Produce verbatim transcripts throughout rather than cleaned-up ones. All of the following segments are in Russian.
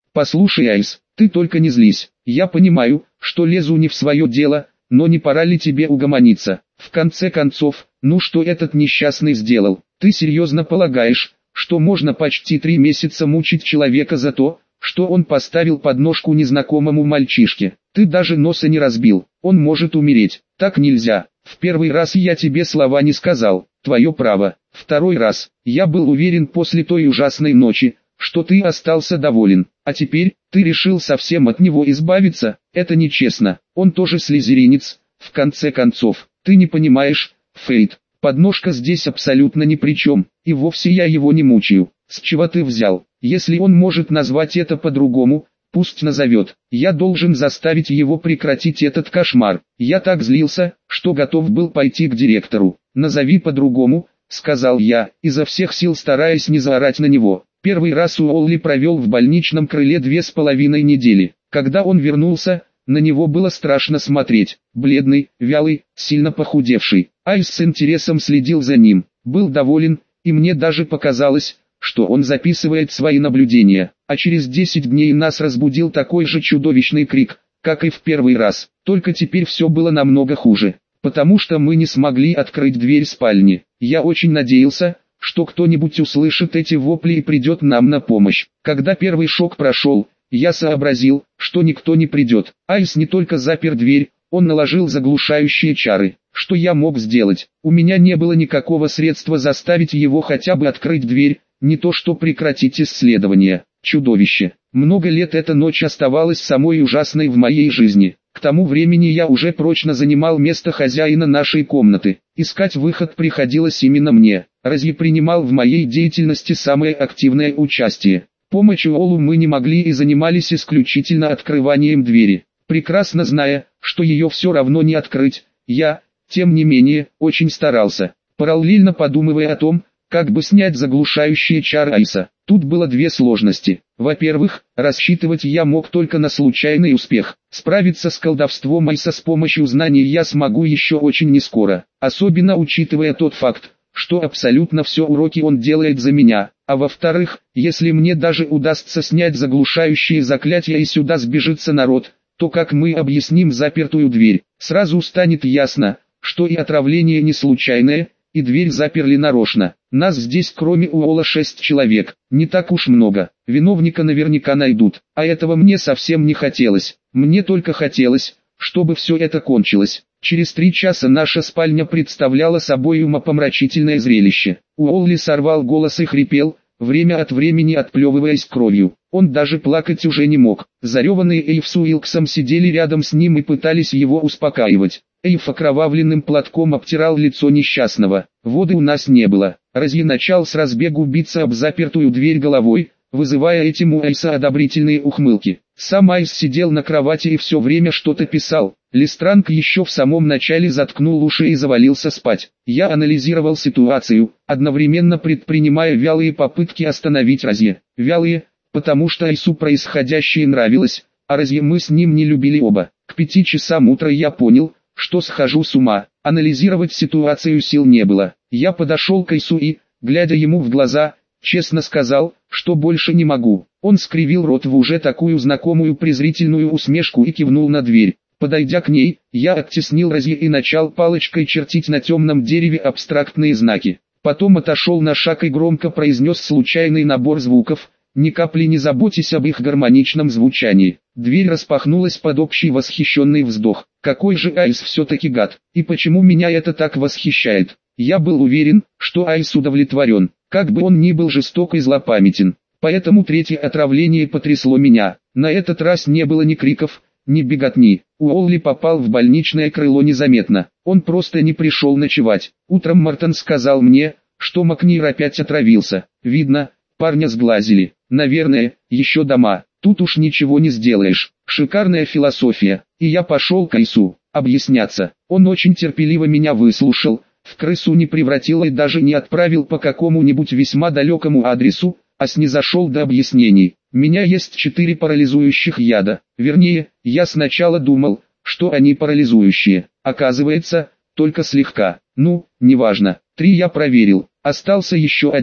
Послушай, Айс, ты только не злись. Я понимаю, что лезу не в свое дело, но не пора ли тебе угомониться? В конце концов, ну что этот несчастный сделал? Ты серьезно полагаешь, что можно почти три месяца мучить человека за то, что он поставил подножку незнакомому мальчишке? Ты даже носа не разбил, он может умереть. Так нельзя. В первый раз я тебе слова не сказал, твое право. Второй раз, я был уверен после той ужасной ночи, что ты остался доволен, а теперь, ты решил совсем от него избавиться, это нечестно, он тоже слизеринец, в конце концов, ты не понимаешь, Фейт, подножка здесь абсолютно ни при чем, и вовсе я его не мучаю, с чего ты взял, если он может назвать это по-другому, пусть назовет, я должен заставить его прекратить этот кошмар, я так злился, что готов был пойти к директору, назови по-другому, сказал я, изо всех сил стараясь не заорать на него. Первый раз Уолли провел в больничном крыле две с половиной недели. Когда он вернулся, на него было страшно смотреть. Бледный, вялый, сильно похудевший. Айс с интересом следил за ним, был доволен, и мне даже показалось, что он записывает свои наблюдения. А через десять дней нас разбудил такой же чудовищный крик, как и в первый раз. Только теперь все было намного хуже, потому что мы не смогли открыть дверь спальни. Я очень надеялся, что кто-нибудь услышит эти вопли и придет нам на помощь. Когда первый шок прошел, я сообразил, что никто не придет. Айс не только запер дверь, он наложил заглушающие чары. Что я мог сделать? У меня не было никакого средства заставить его хотя бы открыть дверь, не то что прекратить исследование. Чудовище. Много лет эта ночь оставалась самой ужасной в моей жизни. К тому времени я уже прочно занимал место хозяина нашей комнаты. Искать выход приходилось именно мне. Разъи принимал в моей деятельности самое активное участие. Помощь Уоллу мы не могли и занимались исключительно открыванием двери. Прекрасно зная, что ее все равно не открыть, я, тем не менее, очень старался, параллельно подумывая о том, как бы снять заглушающие чары Айса. Тут было две сложности. Во-первых, рассчитывать я мог только на случайный успех. Справиться с колдовством Айса с помощью знаний я смогу еще очень нескоро, особенно учитывая тот факт, что абсолютно все уроки он делает за меня. А во-вторых, если мне даже удастся снять заглушающие заклятия и сюда сбежится народ, то как мы объясним запертую дверь? Сразу станет ясно, что и отравление не случайное, и дверь заперли нарочно. Нас здесь кроме Уолла шесть человек, не так уж много. Виновника наверняка найдут, а этого мне совсем не хотелось. Мне только хотелось, чтобы все это кончилось. Через три часа наша спальня представляла собой умопомрачительное зрелище. Уолли сорвал голос и хрипел, время от времени отплевываясь кровью. Он даже плакать уже не мог. Зареванные Эйв с Уилксом сидели рядом с ним и пытались его успокаивать. Эйв окровавленным платком обтирал лицо несчастного. Воды у нас не было. Разъи начал с разбегу биться об запертую дверь головой, вызывая этим у Айса одобрительные ухмылки. Сам Айс сидел на кровати и все время что-то писал. Листранг еще в самом начале заткнул уши и завалился спать. Я анализировал ситуацию, одновременно предпринимая вялые попытки остановить Разье. Вялые, потому что Айсу происходящее нравилось, а Разье мы с ним не любили оба. К пяти часам утра я понял, что схожу с ума. Анализировать ситуацию сил не было. Я подошел к Айсу и, глядя ему в глаза, честно сказал, что больше не могу. Он скривил рот в уже такую знакомую презрительную усмешку и кивнул на дверь. Подойдя к ней, я оттеснил Разье и начал палочкой чертить на темном дереве абстрактные знаки. Потом отошел на шаг и громко произнес случайный набор звуков, ни капли не заботясь об их гармоничном звучании. Дверь распахнулась под общий восхищенный вздох. Какой же Айс все-таки гад, и почему меня это так восхищает? Я был уверен, что Айс удовлетворен, как бы он ни был жесток и злопамятен. Поэтому третье отравление потрясло меня. На этот раз не было ни криков, ни беготни. Уолли попал в больничное крыло незаметно. Он просто не пришел ночевать. Утром Мартон сказал мне, что Макнир опять отравился. Видно, парня сглазили. Наверное, еще дома. Тут уж ничего не сделаешь. Шикарная философия. И я пошел к Айсу объясняться. Он очень терпеливо меня выслушал, в крысу не превратил и даже не отправил по какому-нибудь весьма далекому адресу, а снизошел до объяснений. Меня есть четыре парализующих яда. Вернее, я сначала думал, что они парализующие. Оказывается, только слегка. Ну, неважно. Три я проверил. Остался еще один.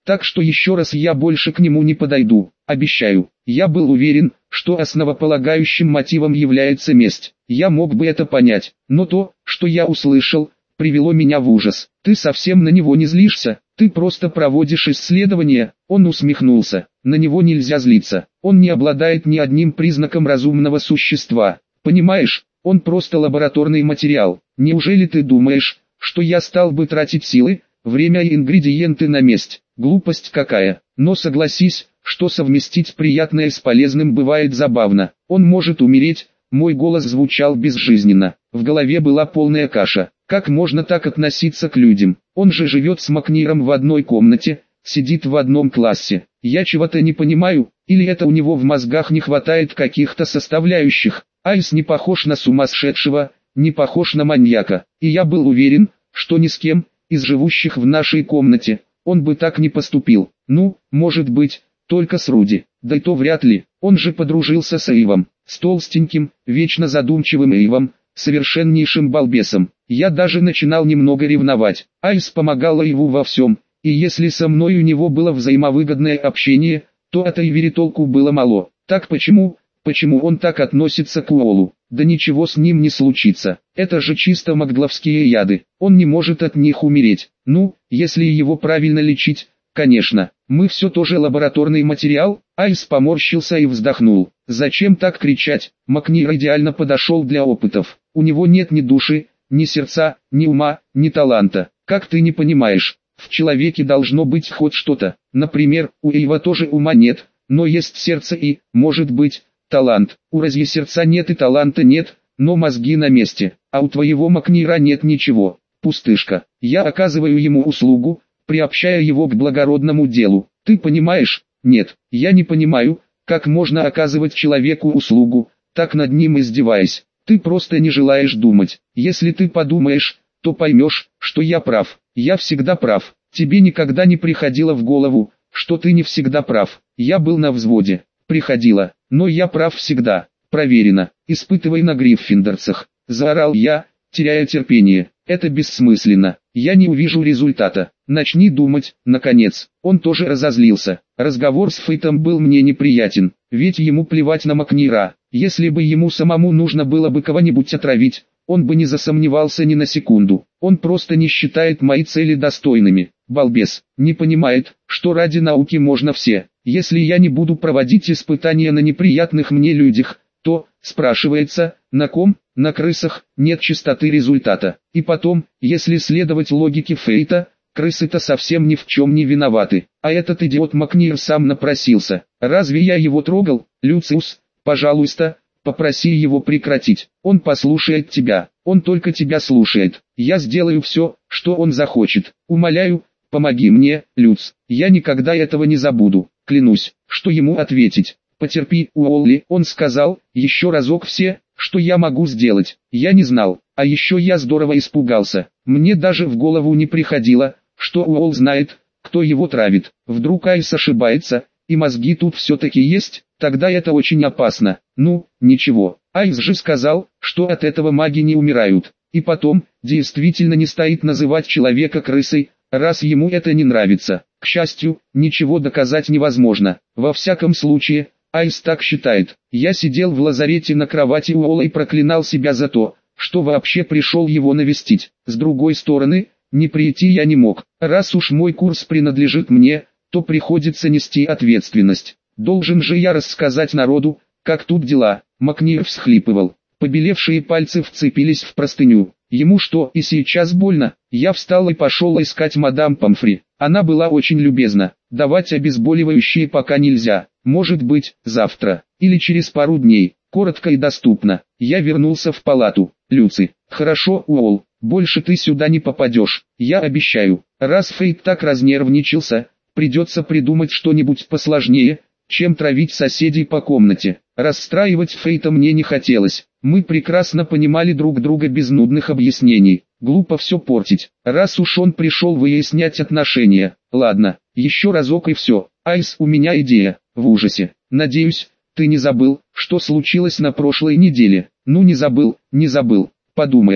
Так что еще раз я больше к нему не подойду, обещаю. Я был уверен, что основополагающим мотивом является месть. Я мог бы это понять, но то, что я услышал, привело меня в ужас. Ты совсем на него не злишься, ты просто проводишь исследования. Он усмехнулся. На него нельзя злиться. Он не обладает ни одним признаком разумного существа. Понимаешь, он просто лабораторный материал. Неужели ты думаешь, что я стал бы тратить силы, время и ингредиенты на месть? Глупость какая. Но согласись, что совместить приятное с полезным бывает забавно. Он может умереть. Мой голос звучал безжизненно. В голове была полная каша. Как можно так относиться к людям? Он же живет с Макниром в одной комнате, сидит в одном классе. Я чего-то не понимаю, или это у него в мозгах не хватает каких-то составляющих. Айс не похож на сумасшедшего, не похож на маньяка. И я был уверен, что ни с кем из живущих в нашей комнате он бы так не поступил. Ну, может быть, только с Руди. Да и то вряд ли. Он же подружился с Эйвом, с толстеньким, вечно задумчивым Эйвом, совершеннейшим балбесом. Я даже начинал немного ревновать. Айс помогала Эйву во всем, и если со мной у него было взаимовыгодное общение, то от Эйвери толку было мало. Так почему, почему он так относится к Уоллу? Да ничего с ним не случится. Это же чисто макгловские яды. Он не может от них умереть. Ну, если его правильно лечить, конечно. Мы все тоже лабораторный материал. Айс поморщился и вздохнул. Зачем так кричать? Макнир идеально подошел для опытов. У него нет ни души, ни сердца, ни ума, ни таланта. Как ты не понимаешь, в человеке должно быть хоть что-то. Например, у Эйва тоже ума нет, но есть сердце и, может быть, талант. У Розье сердца нет и таланта нет, но мозги на месте. А у твоего Макнира нет ничего. Пустышка. Я оказываю ему услугу, приобщая его к благородному делу. Ты понимаешь? Нет, я не понимаю, как можно оказывать человеку услугу, так над ним издеваясь. Ты просто не желаешь думать. Если ты подумаешь, то поймешь, что я прав. Я всегда прав. Тебе никогда не приходило в голову, что ты не всегда прав. Я был на взводе. Приходило, но я прав всегда. Проверено. Испытывай на гриффиндорцах. Заорал я, теряя терпение. Это бессмысленно. Я не увижу результата. Начни думать, наконец. Он тоже разозлился. Разговор с Фейтом был мне неприятен, ведь ему плевать на Макнира. Если бы ему самому нужно было бы кого-нибудь отравить, он бы не засомневался ни на секунду. Он просто не считает мои цели достойными. Балбес, не понимает, что ради науки можно все. Если я не буду проводить испытания на неприятных мне людях, то, спрашивается, на ком? На крысах. Нет чистоты результата. И потом, если следовать логике Фейта, крысы-то совсем ни в чем не виноваты. А этот идиот Макнир сам напросился. Разве я его трогал? Люциус, пожалуйста, попроси его прекратить. Он послушает тебя. Он только тебя слушает. Я сделаю все, что он захочет. Умоляю, помоги мне, Люц. Я никогда этого не забуду. Клянусь, что ему ответить. Потерпи, Уолли, он сказал, еще разок все, что я могу сделать. Я не знал, а еще я здорово испугался. Мне даже в голову не приходило, что Уолл знает, кто его травит. Вдруг Айс ошибается, и мозги тут все-таки есть, тогда это очень опасно. Ну, ничего, Айс же сказал, что от этого маги не умирают. И потом, действительно не стоит называть человека крысой, раз ему это не нравится. К счастью, ничего доказать невозможно. Во всяком случае, Айс так считает. Я сидел в лазарете на кровати Уолла и проклинал себя за то, что вообще пришел его навестить. С другой стороны, не прийти я не мог. Раз уж мой курс принадлежит мне, то приходится нести ответственность. Должен же я рассказать народу, как тут дела. Макнир всхлипывал. Побелевшие пальцы вцепились в простыню. Ему что, и сейчас больно? Я встал и пошел искать мадам Помфри. Она была очень любезна. Давать обезболивающие пока нельзя. Может быть, завтра, или через пару дней. Коротко и доступно. Я вернулся в палату. Люци, хорошо, Уолл, больше ты сюда не попадешь. Я обещаю. Раз Фейт так разнервничался, придется придумать что-нибудь посложнее, чем травить соседей по комнате. Расстраивать Фейта мне не хотелось. Мы прекрасно понимали друг друга без нудных объяснений. Глупо все портить. Раз уж он пришел выяснять отношения. Ладно, еще разок и все. Айс, у меня идея. В ужасе. Надеюсь, ты не забыл, что случилось на прошлой неделе. Ну не забыл, не забыл. Подумаешь,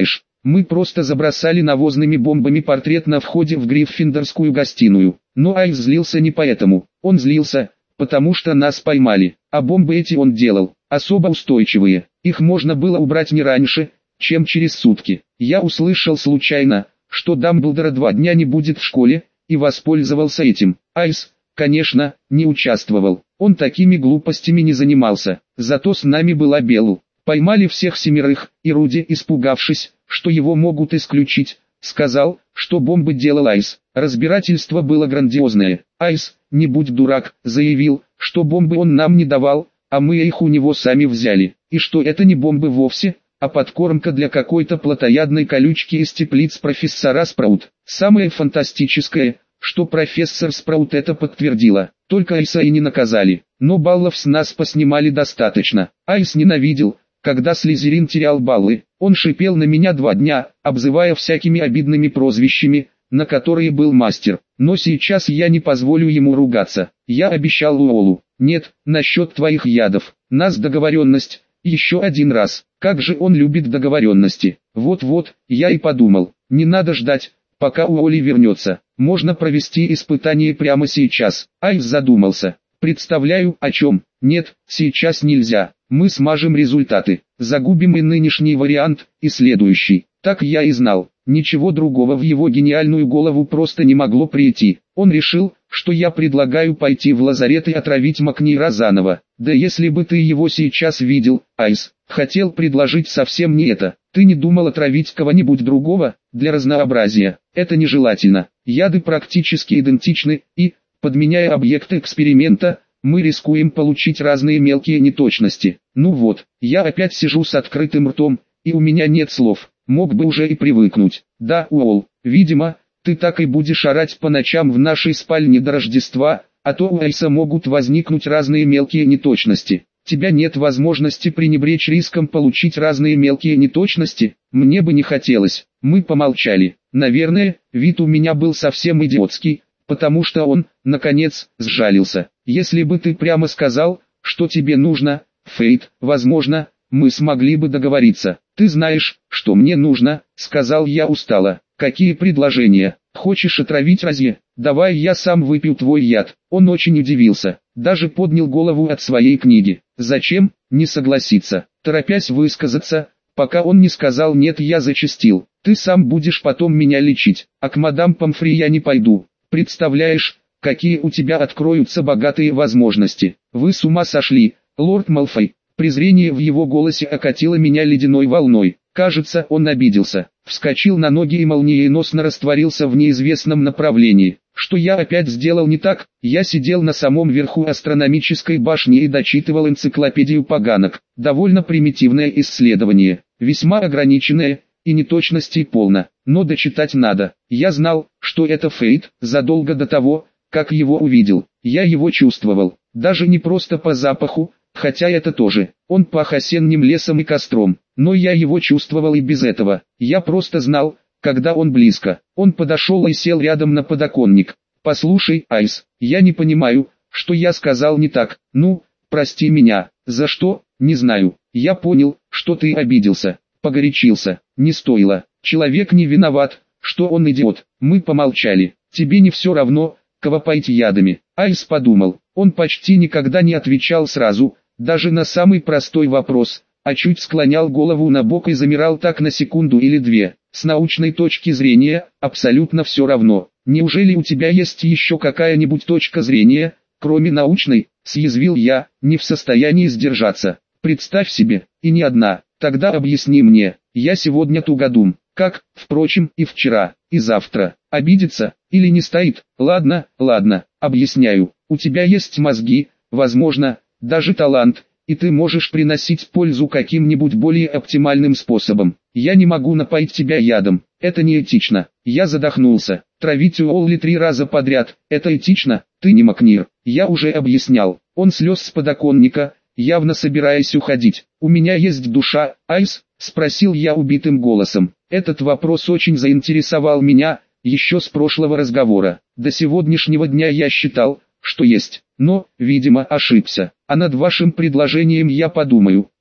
Мы просто забросали навозными бомбами портрет на входе в Гриффиндорскую гостиную. Но Айс злился не поэтому. Он злился, потому что нас поймали. А бомбы эти он делал, особо устойчивые. Их можно было убрать не раньше, чем через сутки. Я услышал случайно, что Дамблдора два дня не будет в школе, и воспользовался этим. Айс, конечно, не участвовал. Он такими глупостями не занимался. Зато с нами была Белл. Поймали всех семерых, и Руди, испугавшись, что его могут исключить, сказал, что бомбы делал Айс. Разбирательство было грандиозное. Айс, не будь дурак, заявил, что бомбы он нам не давал, а мы их у него сами взяли, и что это не бомбы вовсе, а подкормка для какой-то плотоядной колючки из теплиц профессора Спраут. Самое фантастическое, что профессор Спраут это подтвердила, только Айса и не наказали, но баллов с нас поснимали достаточно. Айс ненавидел, когда Слизерин терял баллы. Он шипел на меня два дня, обзывая всякими обидными прозвищами, на которые был мастер. Но сейчас я не позволю ему ругаться. Я обещал Уолу. Нет, насчет твоих ядов. Нас договоренность. Еще один раз. Как же он любит договоренности. Вот-вот, я и подумал. Не надо ждать, пока Уолли вернется. Можно провести испытание прямо сейчас. Айс задумался. Представляю, о чем. Нет, сейчас нельзя. Мы смажем результаты. Загубим и нынешний вариант, и следующий. Так я и знал. Ничего другого в его гениальную голову просто не могло прийти. Он решил, что я предлагаю пойти в лазарет и отравить Макнира заново. Да если бы ты его сейчас видел, Айс, хотел предложить совсем не это. Ты не думал отравить кого-нибудь другого, для разнообразия. Это нежелательно. Яды практически идентичны, и, подменяя объекты эксперимента, мы рискуем получить разные мелкие неточности. Ну вот, я опять сижу с открытым ртом, и у меня нет слов. Мог бы уже и привыкнуть. Да, Уолл, видимо, ты так и будешь орать по ночам в нашей спальне до Рождества, а то у Айса могут возникнуть разные мелкие неточности. Тебя нет возможности пренебречь риском получить разные мелкие неточности? Мне бы не хотелось. Мы помолчали. Наверное, вид у меня был совсем идиотский, потому что он, наконец, сжалился. Если бы ты прямо сказал, что тебе нужно, Фейт, возможно, мы смогли бы договориться. Ты знаешь, что мне нужно, сказал я устало. Какие предложения? Хочешь отравить Рози? Давай я сам выпью твой яд. Он очень удивился, даже поднял голову от своей книги. Зачем? Не согласиться. Торопясь высказаться, пока он не сказал нет, я зачастил. Ты сам будешь потом меня лечить, а к мадам Помфри я не пойду. Представляешь, какие у тебя откроются богатые возможности. Вы с ума сошли, лорд Малфой. Презрение в его голосе окатило меня ледяной волной. Кажется, он обиделся, вскочил на ноги и молниеносно растворился в неизвестном направлении. Что я опять сделал не так? Я сидел на самом верху астрономической башни и дочитывал энциклопедию поганок. Довольно примитивное исследование, весьма ограниченное, и неточностей полно, но дочитать надо. Я знал, что это Фейт, задолго до того, как его увидел. Я его чувствовал, даже не просто по запаху, хотя это тоже. Он пах осенним лесом и костром, но я его чувствовал и без этого. Я просто знал, когда он близко. Он подошел и сел рядом на подоконник. «Послушай, Айс, я не понимаю, что я сказал не так. Ну, прости меня. За что? Не знаю. Я понял, что ты обиделся, погорячился. Не стоило. Человек не виноват, что он идиот». Мы помолчали. «Тебе не все равно, кого поить ядами?» Айс подумал. Он почти никогда не отвечал сразу, даже на самый простой вопрос, а чуть склонял голову на бок и замирал так на секунду или две. С научной точки зрения, абсолютно все равно. Неужели у тебя есть еще какая-нибудь точка зрения, кроме научной? Съязвил я, не в состоянии сдержаться. Представь себе, и не одна. Тогда объясни мне, я сегодня тугодум, как, впрочем, и вчера, и завтра. Обидеться, или не стоит? Ладно, ладно, объясняю. У тебя есть мозги, возможно, даже талант, и ты можешь приносить пользу каким-нибудь более оптимальным способом. Я не могу напоить тебя ядом, это неэтично. Я задохнулся. Травить Уолли три раза подряд, это этично? Ты не Макнир. Я уже объяснял. Он слез с подоконника, явно собираясь уходить. «У меня есть душа, Айс?» – спросил я убитым голосом. Этот вопрос очень заинтересовал меня, еще с прошлого разговора. До сегодняшнего дня я считал, что есть, но, видимо, ошибся. А над вашим предложением я подумаю.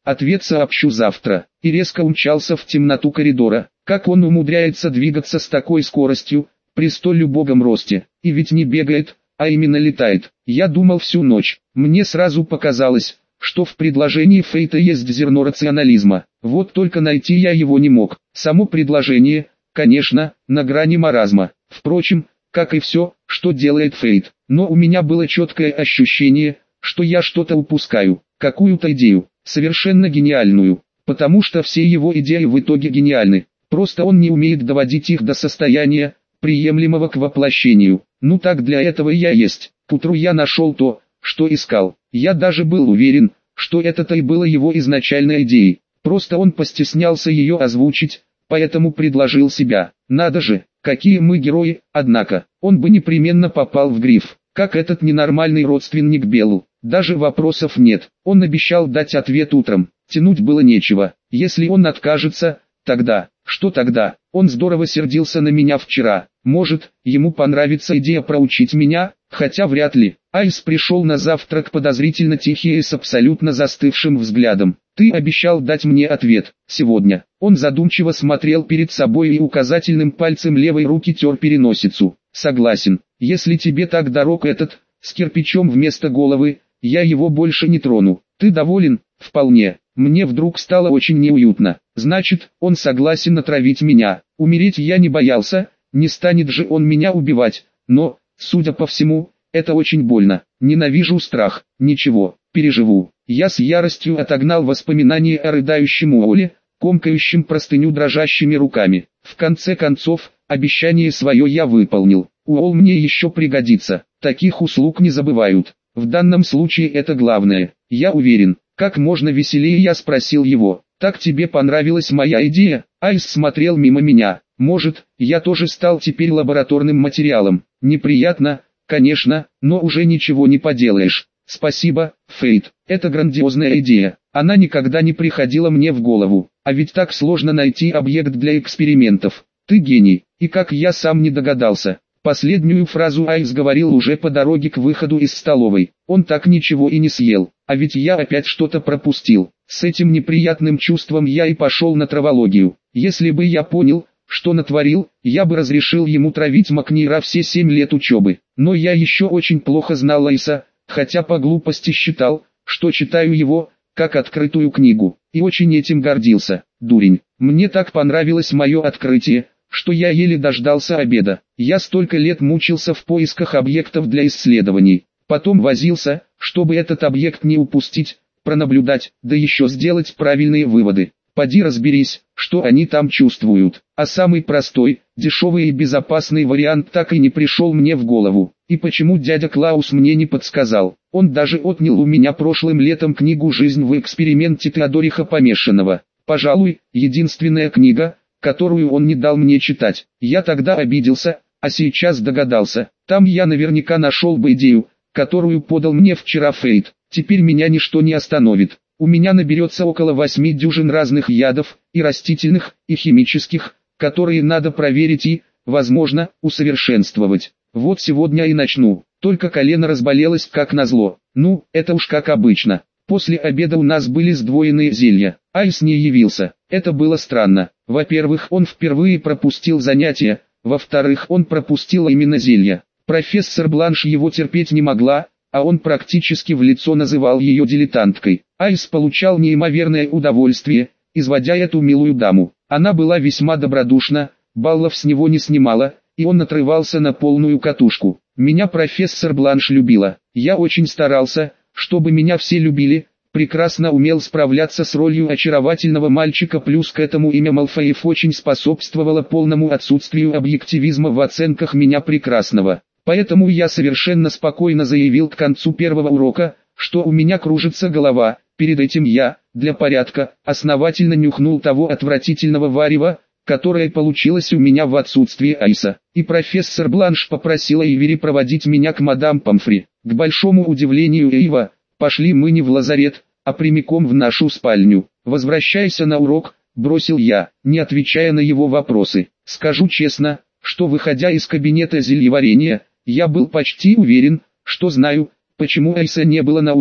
Ответ сообщу завтра. И резко умчался в темноту коридора. Как он умудряется двигаться с такой скоростью, при столь убогом росте? И ведь не бегает, а именно летает. Я думал всю ночь. Мне сразу показалось, что в предложении Фейта есть зерно рационализма. Вот только найти я его не мог. Само предложение, конечно, на грани маразма. Впрочем, как и все, что делает Фейт. Но у меня было четкое ощущение, что я что-то упускаю, какую-то идею, совершенно гениальную. Потому что все его идеи в итоге гениальны. Просто он не умеет доводить их до состояния, приемлемого к воплощению. Ну так для этого я есть. К утру я нашел то, что искал. Я даже был уверен, что это-то и было его изначальной идеей. Просто он постеснялся ее озвучить, поэтому предложил себя. Надо же, какие мы герои, однако, он бы непременно попал в гриф, как этот ненормальный родственник Беллу. Даже вопросов нет, он обещал дать ответ утром, тянуть было нечего. Если он откажется, тогда, что тогда? Он здорово сердился на меня вчера. Может, ему понравится идея проучить меня, хотя вряд ли. Айс пришел на завтрак подозрительно тихий и с абсолютно застывшим взглядом. Ты обещал дать мне ответ, сегодня. Он задумчиво смотрел перед собой и указательным пальцем левой руки тер переносицу. Согласен, если тебе так дорог этот, с кирпичом вместо головы, я его больше не трону. Ты доволен? Вполне. Мне вдруг стало очень неуютно. Значит, он согласен отравить меня. Умереть я не боялся, не станет же он меня убивать. Но, судя по всему, это очень больно. Ненавижу страх. Ничего, переживу. Я с яростью отогнал воспоминания о рыдающем Уолле, комкающем простыню дрожащими руками. В конце концов, обещание свое я выполнил. Уолл мне еще пригодится. Таких услуг не забывают. В данном случае это главное. Я уверен. Как можно веселее я спросил его. Так тебе понравилась моя идея? Айс смотрел мимо меня. Может, я тоже стал теперь лабораторным материалом. Неприятно, конечно, но уже ничего не поделаешь. Спасибо, Фейт. Это грандиозная идея. Она никогда не приходила мне в голову. А ведь так сложно найти объект для экспериментов. Ты гений. И как я сам не догадался. Последнюю фразу Айс говорил уже по дороге к выходу из столовой. Он так ничего и не съел. А ведь я опять что-то пропустил. С этим неприятным чувством я и пошел на травологию. Если бы я понял, что натворил, я бы разрешил ему травить Макнира все семь лет учебы. Но я еще очень плохо знал Айса, хотя по глупости считал, что читаю его, как открытую книгу. И очень этим гордился. Дурень. Мне так понравилось мое открытие, что я еле дождался обеда. Я столько лет мучился в поисках объектов для исследований. Потом возился, чтобы этот объект не упустить, пронаблюдать, да еще сделать правильные выводы. Поди разберись, что они там чувствуют. А самый простой, дешевый и безопасный вариант так и не пришел мне в голову. И почему дядя Клаус мне не подсказал? Он даже отнял у меня прошлым летом книгу «Жизнь в эксперименте» Теодориха Помешанного. Пожалуй, единственная книга, которую он не дал мне читать. Я тогда обиделся, а сейчас догадался. Там я наверняка нашел бы идею, которую подал мне вчера Фейт. Теперь меня ничто не остановит. У меня наберется около восьми дюжин разных ядов, и растительных, и химических, которые надо проверить и, возможно, усовершенствовать. Вот сегодня и начну. Только колено разболелось как назло. Ну, это уж как обычно. После обеда у нас были сдвоенные зелья. Айс не явился. Это было странно. Во-первых, он впервые пропустил занятия, во-вторых, он пропустил именно зелья. Профессор Бланш его терпеть не могла, а он практически в лицо называл ее дилетанткой. Айс получал неимоверное удовольствие, изводя эту милую даму. Она была весьма добродушна, баллов с него не снимала, и он отрывался на полную катушку. Меня профессор Бланш любила. Я очень старался, чтобы меня все любили, прекрасно умел справляться с ролью очаровательного мальчика, плюс к этому имя Малфоев очень способствовало полному отсутствию объективизма в оценках меня прекрасного. Поэтому я совершенно спокойно заявил к концу первого урока, что у меня кружится голова. Перед этим я, для порядка, основательно нюхнул того отвратительного варева, которое получилось у меня в отсутствие Айса. И профессор Бланш попросила Эйвери проводить меня к мадам Помфри. К большому удивлению Эйва, пошли мы не в лазарет, а прямиком в нашу спальню. «Возвращайся на урок», — бросил я, не отвечая на его вопросы. Скажу честно, что выходя из кабинета зельеварения, я был почти уверен, что знаю, почему Айса не было на уроке.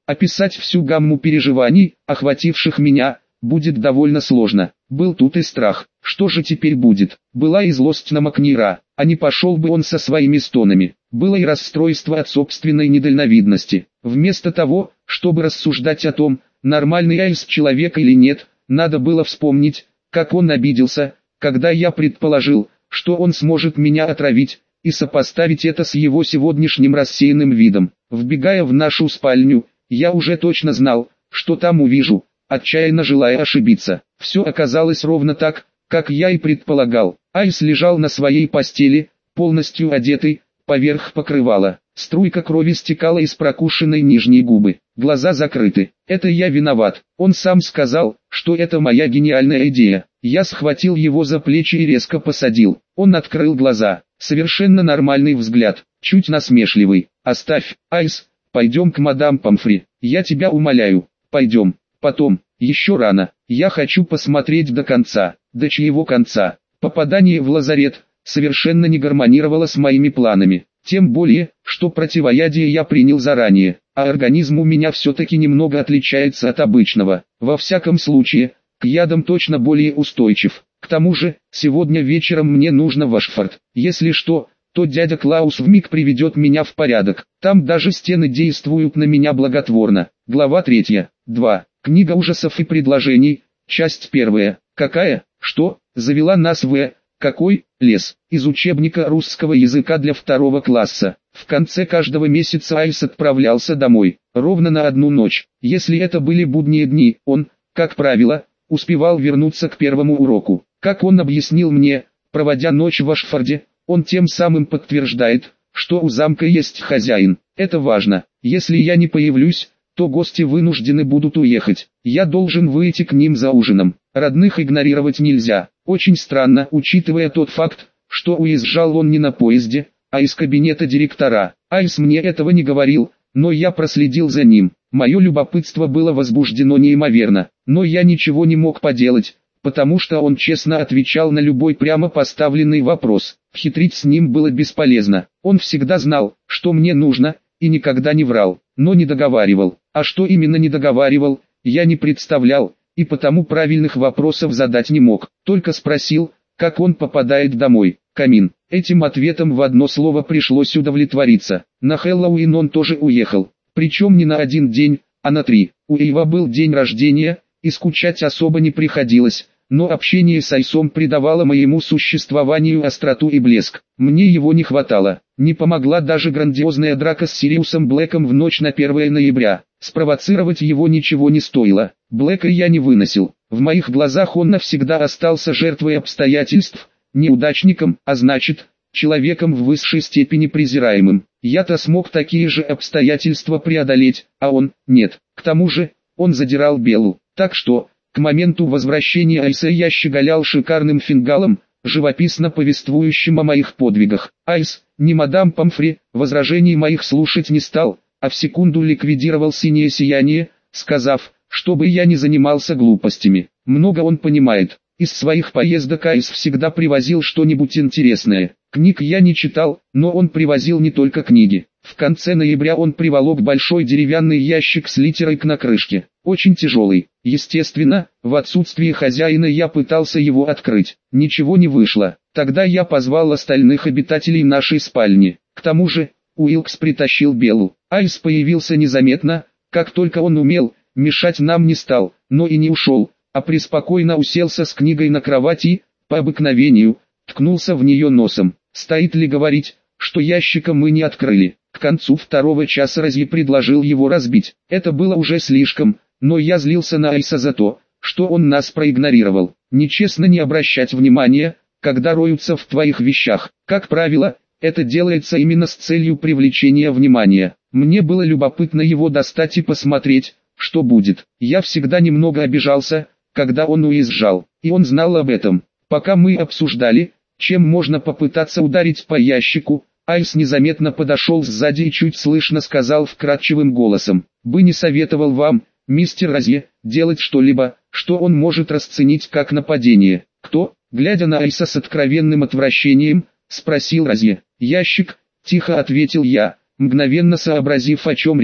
Описать всю гамму переживаний, охвативших меня, будет довольно сложно. Был тут и страх. Что же теперь будет? Была и злость на Макнира, а не пошел бы он со своими стонами. Было и расстройство от собственной недальновидности. Вместо того, чтобы рассуждать о том, нормальный Айс человек или нет, надо было вспомнить, как он обиделся, когда я предположил, что он сможет меня отравить, и сопоставить это с его сегодняшним рассеянным видом. Вбегая в нашу спальню, я уже точно знал, что там увижу, отчаянно желая ошибиться. Все оказалось ровно так, как я и предполагал. Айс лежал на своей постели, полностью одетый, поверх покрывала. Струйка крови стекала из прокушенной нижней губы. Глаза закрыты. Это я виноват. Он сам сказал, что это моя гениальная идея. Я схватил его за плечи и резко посадил. Он открыл глаза. Совершенно нормальный взгляд, чуть насмешливый. «Оставь, Айс, пойдем к мадам Помфри. Я тебя умоляю, пойдем. Потом, еще рано. Я хочу посмотреть до конца». До чьего конца? Попадание в лазарет совершенно не гармонировало с моими планами. Тем более, что противоядие я принял заранее, а организм у меня все-таки немного отличается от обычного. Во всяком случае, к ядам точно более устойчив. К тому же, сегодня вечером мне нужно в Ашфорд. Если что, то дядя Клаус вмиг приведет меня в порядок. Там даже стены действуют на меня благотворно. Глава третья. два. Книга ужасов и предложений. Часть первая. Какая? Что? Завела нас в... Какой? Лес. Из учебника русского языка для второго класса. В конце каждого месяца Айс отправлялся домой. Ровно на одну ночь. Если это были будние дни, он, как правило, успевал вернуться к первому уроку. Как он объяснил мне, проводя ночь в Ашфорде, он тем самым подтверждает, что у замка есть хозяин. Это важно. Если я не появлюсь, то гости вынуждены будут уехать. Я должен выйти к ним за ужином. Родных игнорировать нельзя. Очень странно, учитывая тот факт, что уезжал он не на поезде, а из кабинета директора. Айс мне этого не говорил, но я проследил за ним. Мое любопытство было возбуждено неимоверно, но я ничего не мог поделать, потому что он честно отвечал на любой прямо поставленный вопрос. Хитрить с ним было бесполезно. Он всегда знал, что мне нужно, и никогда не врал, но не договаривал. А что именно не договаривал, я не представлял, и потому правильных вопросов задать не мог. Только спросил, как он попадает домой. Камин. Этим ответом в одно слово пришлось удовлетвориться. На Хэллоуин он тоже уехал. Причем не на один день, а на три. У Эйва был день рождения, и скучать особо не приходилось. Но общение с Айсом придавало моему существованию остроту и блеск. Мне его не хватало. Не помогла даже грандиозная драка с Сириусом Блэком в ночь на первое ноября. Спровоцировать его ничего не стоило. Блэка я не выносил. В моих глазах он навсегда остался жертвой обстоятельств, неудачником, а значит, человеком в высшей степени презираемым. Я-то смог такие же обстоятельства преодолеть, а он – нет. К тому же, он задирал Беллу. Так что, к моменту возвращения Айса я щеголял шикарным фингалом, живописно повествующим о моих подвигах. Айс, не мадам Помфри, возражений моих слушать не стал, а в секунду ликвидировал синее сияние, сказав, чтобы я не занимался глупостями. Много он понимает. Из своих поездок Айс всегда привозил что-нибудь интересное. Книг я не читал, но он привозил не только книги. В конце ноября он приволок большой деревянный ящик с литерой «К» на крышке. Очень тяжелый. Естественно, в отсутствие хозяина я пытался его открыть. Ничего не вышло. Тогда я позвал остальных обитателей нашей спальни. К тому же, Уилкс притащил Беллу. Айс появился незаметно, как только он умел, мешать нам не стал, но и не ушел, а преспокойно уселся с книгой на кровати, по обыкновению, ткнулся в нее носом. Стоит ли говорить, что ящика мы не открыли? К концу второго часа Рази предложил его разбить. Это было уже слишком, но я злился на Айса за то, что он нас проигнорировал. Нечестно не обращать внимания, когда роются в твоих вещах. Как правило, это делается именно с целью привлечения внимания. Мне было любопытно его достать и посмотреть, что будет. Я всегда немного обижался, когда он уезжал, и он знал об этом. Пока мы обсуждали, чем можно попытаться ударить по ящику, Айс незаметно подошел сзади и чуть слышно сказал вкрадчивым голосом: «Бы не советовал вам, мистер Рази, делать что-либо, что он может расценить как нападение». «Кто?» — глядя на Айса с откровенным отвращением, спросил Рази. «Ящик», — тихо ответил я, мгновенно сообразив, о чем речь.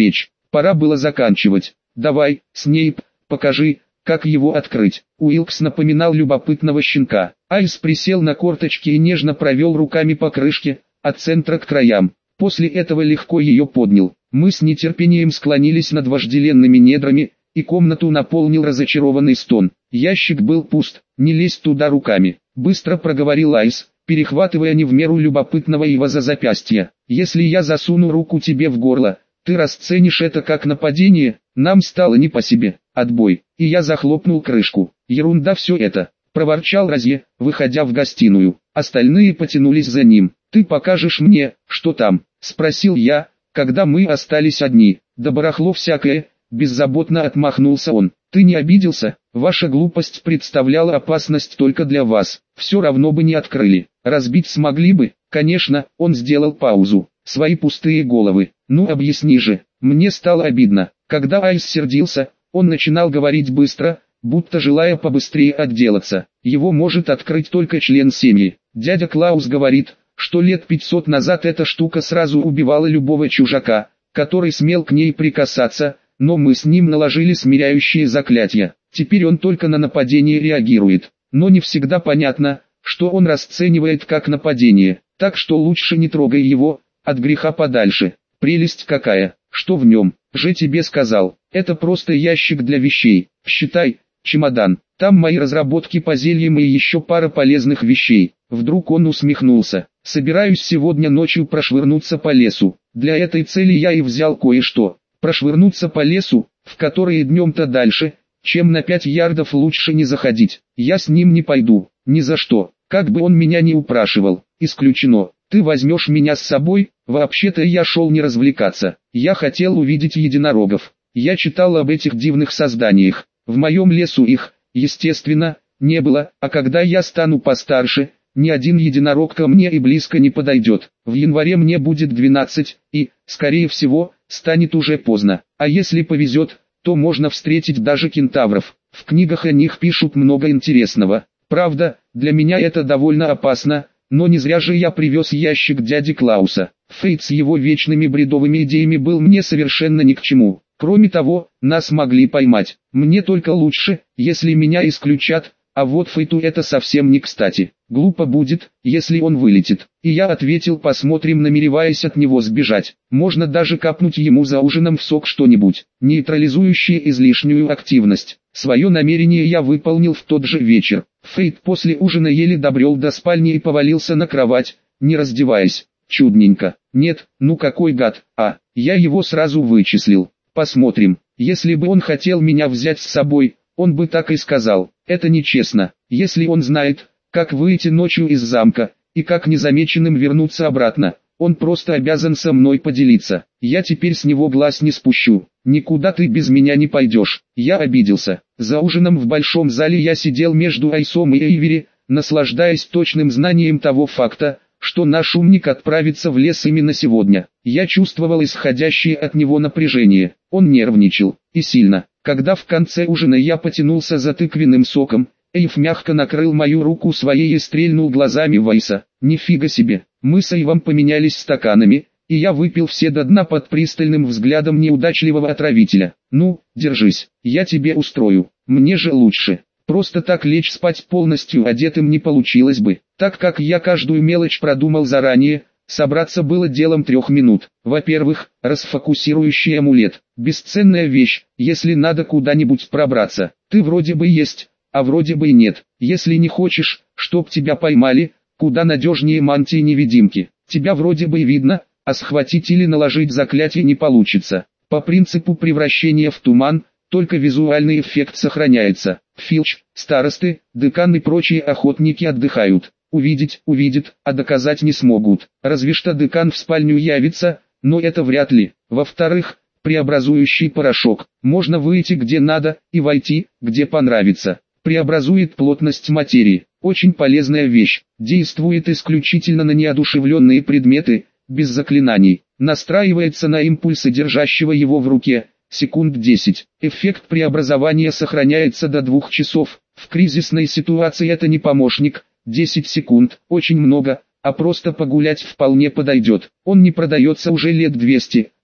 Пора было заканчивать. «Давай, Снейп, покажи, как его открыть». Уилкс напоминал любопытного щенка. Айс присел на корточки и нежно провел руками по крышке, от центра к краям. После этого легко ее поднял. Мы с нетерпением склонились над вожделенными недрами, и комнату наполнил разочарованный стон. Ящик был пуст, не лезь туда руками. Быстро проговорил Айс, перехватывая не в меру любопытного Ива за запястье. «Если я засуну руку тебе в горло, ты расценишь это как нападение?» Нам стало не по себе. Отбой. И я захлопнул крышку. «Ерунда все это», — проворчал Розье, выходя в гостиную. Остальные потянулись за ним. «Ты покажешь мне, что там?» — спросил я, когда мы остались одни. «Да барахло всякое», — беззаботно отмахнулся он. «Ты не обиделся? Ваша глупость представляла опасность только для вас. Все равно бы не открыли. Разбить смогли бы?» «Конечно», — он сделал паузу. «Свои пустые головы. Ну объясни же». Мне стало обидно. Когда Айс сердился, он начинал говорить быстро, будто желая побыстрее отделаться. Его может открыть только член семьи. Дядя Клаус говорит, что лет пятьсот назад эта штука сразу убивала любого чужака, который смел к ней прикасаться, но мы с ним наложили смиряющие заклятия. Теперь он только на нападение реагирует. Но не всегда понятно, что он расценивает как нападение, так что лучше не трогай его, от греха подальше. Прелесть какая, что в нем, же тебе сказал, это просто ящик для вещей, считай, чемодан, там мои разработки по зельям и еще пара полезных вещей. Вдруг он усмехнулся. Собираюсь сегодня ночью прошвырнуться по лесу, для этой цели я и взял кое-что. Прошвырнуться по лесу, в которые днем-то дальше, чем на пять ярдов лучше не заходить. Я с ним не пойду, ни за что, как бы он меня ни упрашивал, исключено. Ты возьмешь меня с собой? Вообще-то я шел не развлекаться, я хотел увидеть единорогов. Я читал об этих дивных созданиях, в моем лесу их, естественно, не было, а когда я стану постарше, ни один единорог ко мне и близко не подойдет. В январе мне будет двенадцать, и, скорее всего, станет уже поздно. А если повезет, то можно встретить даже кентавров. В книгах о них пишут много интересного. Правда, для меня это довольно опасно, но не зря же я привез ящик дяди Клауса. Фейт с его вечными бредовыми идеями был мне совершенно ни к чему. Кроме того, нас могли поймать. Мне только лучше, если меня исключат, а вот Фейту это совсем не кстати. Глупо будет, если он вылетит. И я ответил: посмотрим, намереваясь от него сбежать. Можно даже капнуть ему за ужином в сок что-нибудь, нейтрализующее излишнюю активность. Свое намерение я выполнил в тот же вечер. Фейт после ужина еле добрел до спальни и повалился на кровать, не раздеваясь. Чудненько. Нет, ну какой гад, а, я его сразу вычислил. Посмотрим, если бы он хотел меня взять с собой, он бы так и сказал. Это нечестно, если он знает, как выйти ночью из замка, и как незамеченным вернуться обратно, он просто обязан со мной поделиться. Я теперь с него глаз не спущу. Никуда ты без меня не пойдешь. Я обиделся. За ужином в большом зале я сидел между Айсом и Эйвери, наслаждаясь точным знанием того факта, что наш умник отправится в лес именно сегодня. Я чувствовал исходящее от него напряжение. Он нервничал, и сильно. Когда в конце ужина я потянулся за тыквенным соком, Эйв мягко накрыл мою руку своей и стрельнул глазами в Айса. Нифига себе, мы с Эйвом поменялись стаканами, и я выпил все до дна под пристальным взглядом неудачливого отравителя. Ну, держись, я тебе устрою, мне же лучше. Просто так лечь спать полностью одетым не получилось бы. Так как я каждую мелочь продумал заранее, собраться было делом трех минут. Во-первых, расфокусирующий амулет. Бесценная вещь, если надо куда-нибудь пробраться. Ты вроде бы есть, а вроде бы и нет. Если не хочешь, чтоб тебя поймали, куда надежнее мантии-невидимки. Тебя вроде бы и видно, а схватить или наложить заклятие не получится. По принципу превращения в туман, только визуальный эффект сохраняется. Филч, старосты, декан и прочие охотники отдыхают. Увидеть увидят, а доказать не смогут. Разве что декан в спальню явится, но это вряд ли. Во-вторых, преобразующий порошок. Можно выйти где надо, и войти, где понравится. Преобразует плотность материи. Очень полезная вещь. Действует исключительно на неодушевленные предметы, без заклинаний. Настраивается на импульсы держащего его в руке. Секунд десять. Эффект преобразования сохраняется до двух часов. В кризисной ситуации это не помощник. десять секунд, очень много, а просто погулять вполне подойдет. Он не продается уже лет двести,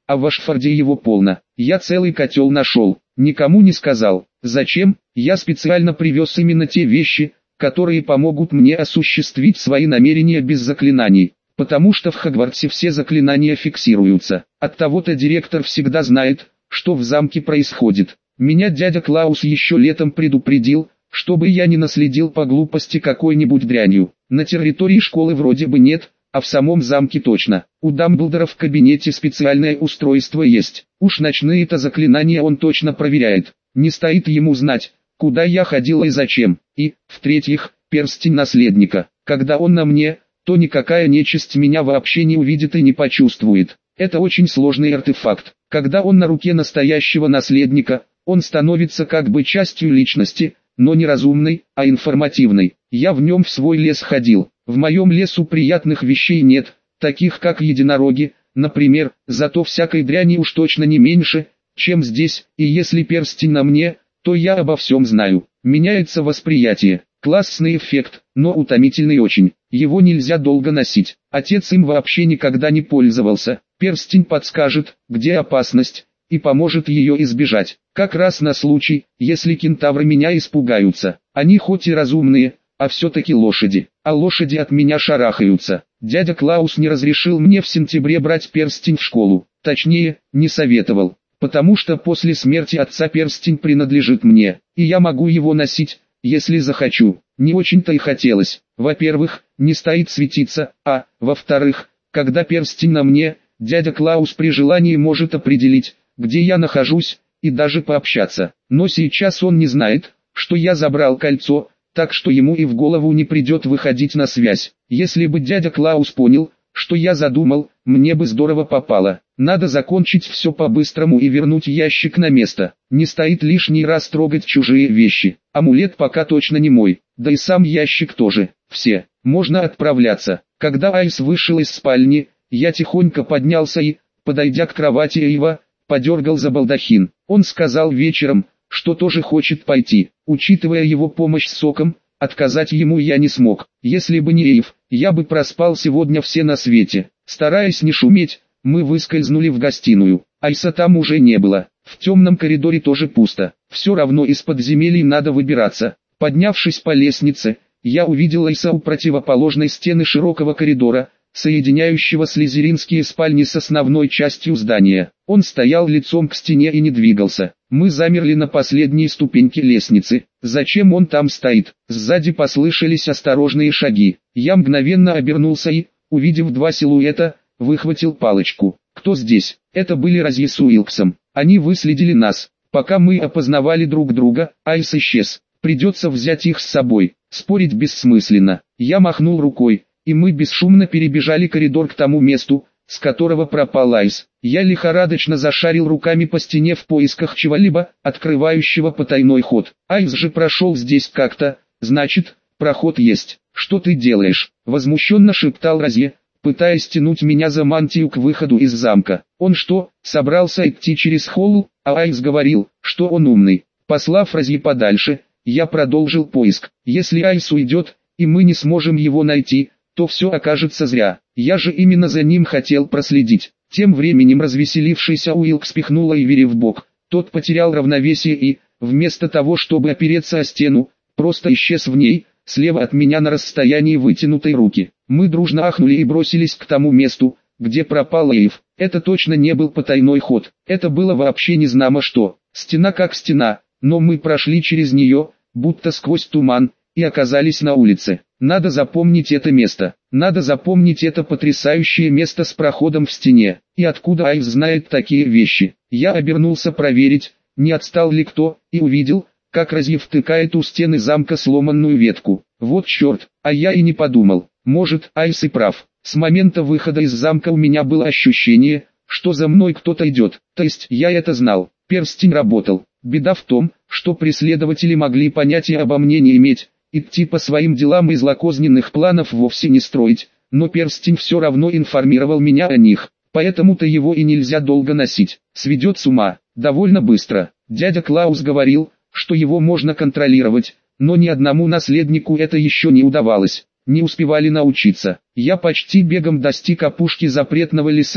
а в Ашфорде его полно. Я целый котел нашел, никому не сказал. Зачем? Я специально привез именно те вещи, которые помогут мне осуществить свои намерения без заклинаний. Потому что в Хогвартсе все заклинания фиксируются. Оттого-то директор всегда знает, что в замке происходит. Меня дядя Клаус еще летом предупредил, чтобы я не наследил по глупости какой-нибудь дрянью. На территории школы вроде бы нет, а в самом замке точно. У Дамблдора в кабинете специальное устройство есть. Уж ночные-то заклинания он точно проверяет. Не стоит ему знать, куда я ходил и зачем. И, в-третьих, перстень наследника. Когда он на мне, то никакая нечисть меня вообще не увидит и не почувствует. Это очень сложный артефакт. Когда он на руке настоящего наследника, он становится как бы частью личности, но не разумной, а информативной. Я в нем в свой лес ходил. В моем лесу приятных вещей нет, таких как единороги, например, зато всякой дряни уж точно не меньше, чем здесь, и если перстень на мне, то я обо всем знаю. Меняется восприятие. Классный эффект, но утомительный очень. Его нельзя долго носить. Отец им вообще никогда не пользовался. Перстень подскажет, где опасность, и поможет ее избежать. Как раз на случай, если кентавры меня испугаются. Они хоть и разумные, а все-таки лошади. А лошади от меня шарахаются. Дядя Клаус не разрешил мне в сентябре брать перстень в школу. Точнее, не советовал. Потому что после смерти отца перстень принадлежит мне, и я могу его носить, если захочу. Не очень-то и хотелось. Во-первых, не стоит светиться, а, во-вторых, когда перстень на мне, дядя Клаус при желании может определить, где я нахожусь, и даже пообщаться. Но сейчас он не знает, что я забрал кольцо, так что ему и в голову не придет выходить на связь. Если бы дядя Клаус понял, что я задумал, мне бы здорово попало. Надо закончить все по-быстрому и вернуть ящик на место. Не стоит лишний раз трогать чужие вещи. Амулет пока точно не мой, да и сам ящик тоже. Все, можно отправляться. Когда Айс вышел из спальни, я тихонько поднялся и, подойдя к кровати Эйва, подергал за балдахин. Он сказал вечером, что тоже хочет пойти. Учитывая его помощь с соком, отказать ему я не смог. Если бы не Эйв, я бы проспал сегодня все на свете. Стараясь не шуметь, мы выскользнули в гостиную. Айса там уже не было. В темном коридоре тоже пусто. Все равно из подземелий надо выбираться. Поднявшись по лестнице, я увидел Айса у противоположной стены широкого коридора, соединяющего слизеринские спальни с основной частью здания. Он стоял лицом к стене и не двигался. Мы замерли на последней ступеньке лестницы. Зачем он там стоит? Сзади послышались осторожные шаги. Я мгновенно обернулся и, увидев два силуэта, выхватил палочку. Кто здесь? Это были Розье с Уилксом. Они выследили нас. Пока мы опознавали друг друга, Айс исчез. Придется взять их с собой. Спорить бессмысленно. Я махнул рукой, и мы бесшумно перебежали коридор к тому месту, с которого пропал Айс. Я лихорадочно зашарил руками по стене в поисках чего-либо, открывающего потайной ход. Айс же прошел здесь как-то, значит, проход есть. Что ты делаешь? Возмущенно шептал Розье, пытаясь тянуть меня за мантию к выходу из замка. Он что, собрался идти через холл, а Айс говорил, что он умный. Послав Розье подальше, я продолжил поиск. Если Айс уйдет, и мы не сможем его найти, то все окажется зря. Я же именно за ним хотел проследить. Тем временем развеселившийся Уилкс пихнул Эйвери в бок. Тот потерял равновесие и, вместо того чтобы опереться о стену, просто исчез в ней, слева от меня на расстоянии вытянутой руки. Мы дружно ахнули и бросились к тому месту, где пропал Эйв. Это точно не был потайной ход. Это было вообще незнамо что. Стена как стена, но мы прошли через нее, будто сквозь туман, и оказались на улице. Надо запомнить это место. Надо запомнить это потрясающее место с проходом в стене. И откуда Айв знает такие вещи. Я обернулся проверить, не отстал ли кто, и увидел, как Розье втыкает у стены замка сломанную ветку. Вот черт, а я и не подумал. Может, Айс и прав. С момента выхода из замка у меня было ощущение, что за мной кто-то идет. То есть я это знал. Перстень работал. Беда в том, что преследователи могли понятия обо мне не иметь. Идти по своим делам и злокозненных планов вовсе не строить, но перстень все равно информировал меня о них, поэтому-то его и нельзя долго носить, сведет с ума, довольно быстро. Дядя Клаус говорил, что его можно контролировать, но ни одному наследнику это еще не удавалось, не успевали научиться. Я почти бегом достиг опушки запретного леса и,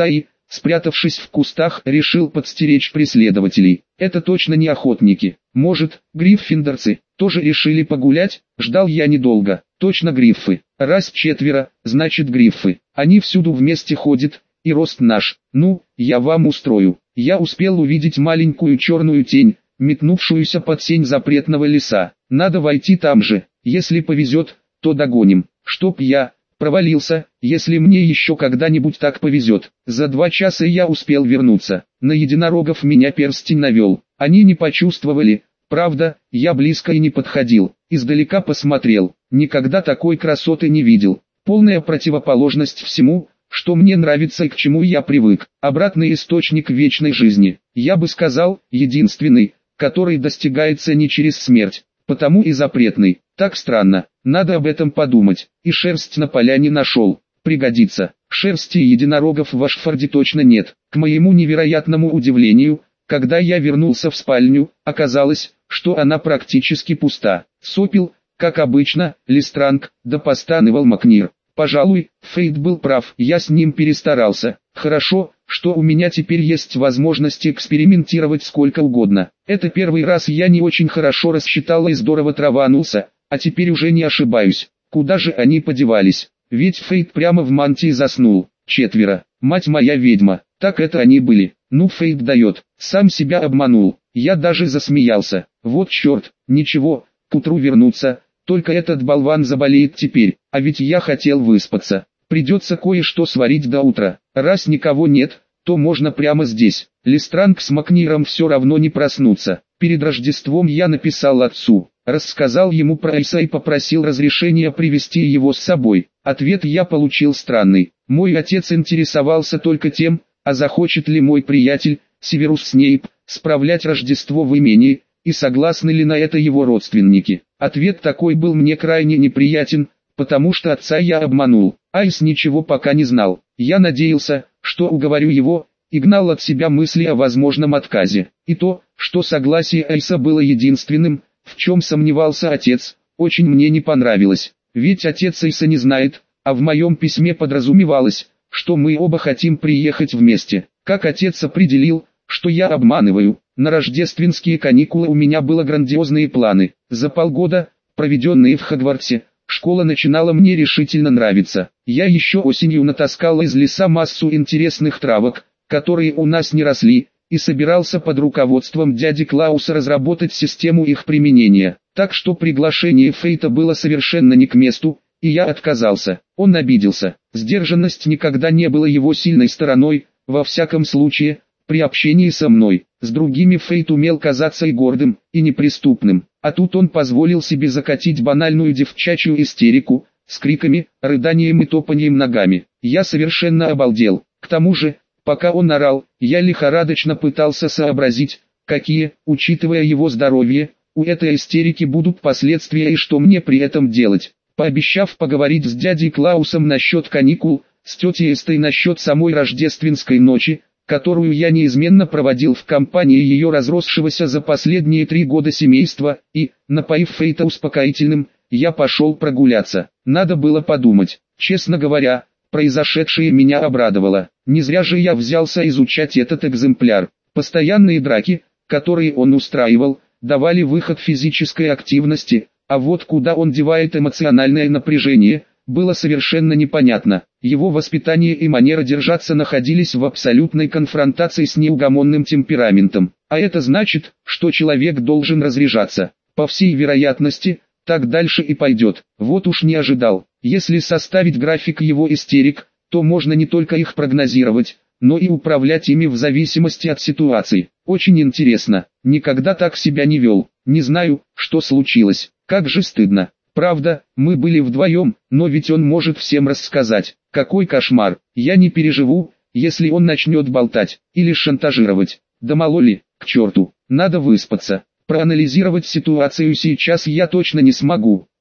спрятавшись в кустах, решил подстеречь преследователей. Это точно не охотники. Может, гриффиндорцы тоже решили погулять? Ждал я недолго. Точно гриффы. Раз четверо, значит гриффы. Они всюду вместе ходят, и рост наш. Ну, я вам устрою. Я успел увидеть маленькую черную тень, метнувшуюся под сень запретного леса. Надо войти там же. Если повезет, то догоним. Чтоб я провалился, если мне еще когда-нибудь так повезет. За два часа я успел вернуться. На единорогов меня перстень навел. Они не почувствовали. Правда, я близко и не подходил. Издалека посмотрел. Никогда такой красоты не видел. Полная противоположность всему, что мне нравится и к чему я привык. Обратный источник вечной жизни. Я бы сказал, единственный, который достигается не через смерть. Потому и запретный. Так странно. Надо об этом подумать. И шерсть на поляне нашел. Пригодится. Шерсти единорогов в Ашфорде точно нет. К моему невероятному удивлению, когда я вернулся в спальню, оказалось, что она практически пуста. Сопел, как обычно, Листранг, да постанывал Макнир. Пожалуй, Фейт был прав, я с ним перестарался. Хорошо, что у меня теперь есть возможность экспериментировать сколько угодно. Это первый раз я не очень хорошо рассчитал и здорово траванулся, а теперь уже не ошибаюсь. Куда же они подевались? Ведь Фейт прямо в мантии заснул. Четверо. Мать моя ведьма. Так это они были. Ну Фейт дает. Сам себя обманул. Я даже засмеялся. Вот черт. Ничего, к утру вернуться. Только этот болван заболеет теперь. А ведь я хотел выспаться. Придется кое-что сварить до утра. Раз никого нет, то можно прямо здесь. Листранг с Макниром все равно не проснутся. Перед Рождеством я написал отцу. Рассказал ему про Айса и попросил разрешения привезти его с собой. Ответ я получил странный. Мой отец интересовался только тем, а захочет ли мой приятель, Северус Снейп, справлять Рождество в имении, и согласны ли на это его родственники. Ответ такой был мне крайне неприятен, потому что отца я обманул. Айс ничего пока не знал. Я надеялся, что уговорю его, и гнал от себя мысли о возможном отказе. И то, что согласие Айса было единственным, в чем сомневался отец, очень мне не понравилось. Ведь отец Айса не знает, а в моем письме подразумевалось, что мы оба хотим приехать вместе. Как отец определил, что я обманываю? На рождественские каникулы у меня было грандиозные планы. За полгода, проведенные в Хогвартсе, школа начинала мне решительно нравиться. Я еще осенью натаскал из леса массу интересных травок, которые у нас не росли, и собирался под руководством дяди Клауса разработать систему их применения. Так что приглашение Фейта было совершенно не к месту, и я отказался. Он обиделся. Сдержанность никогда не была его сильной стороной, во всяком случае, при общении со мной. С другими Фейт умел казаться и гордым, и неприступным. А тут он позволил себе закатить банальную девчачью истерику, с криками, рыданием и топанием ногами. Я совершенно обалдел. К тому же, пока он орал, я лихорадочно пытался сообразить, какие, учитывая его здоровье, у этой истерики будут последствия и что мне при этом делать. Пообещав поговорить с дядей Клаусом насчет каникул, с тетей Эстой насчет самой рождественской ночи, которую я неизменно проводил в компании ее разросшегося за последние три года семейства, и, напоив Фейта успокоительным, я пошел прогуляться. Надо было подумать. Честно говоря, произошедшее меня обрадовало. Не зря же я взялся изучать этот экземпляр. Постоянные драки, которые он устраивал, давали выход физической активности, а вот куда он девает эмоциональное напряжение, было совершенно непонятно. Его воспитание и манера держаться находились в абсолютной конфронтации с неугомонным темпераментом. А это значит, что человек должен разряжаться. По всей вероятности, так дальше и пойдет. Вот уж не ожидал. Если составить график его истерик, то можно не только их прогнозировать, но и управлять ими в зависимости от ситуации. Очень интересно. Никогда так себя не вел. Не знаю, что случилось. Как же стыдно. Правда, мы были вдвоем, но ведь он может всем рассказать. Какой кошмар. Я не переживу, если он начнет болтать, или шантажировать. Да мало ли, к черту. Надо выспаться. Проанализировать ситуацию сейчас я точно не смогу.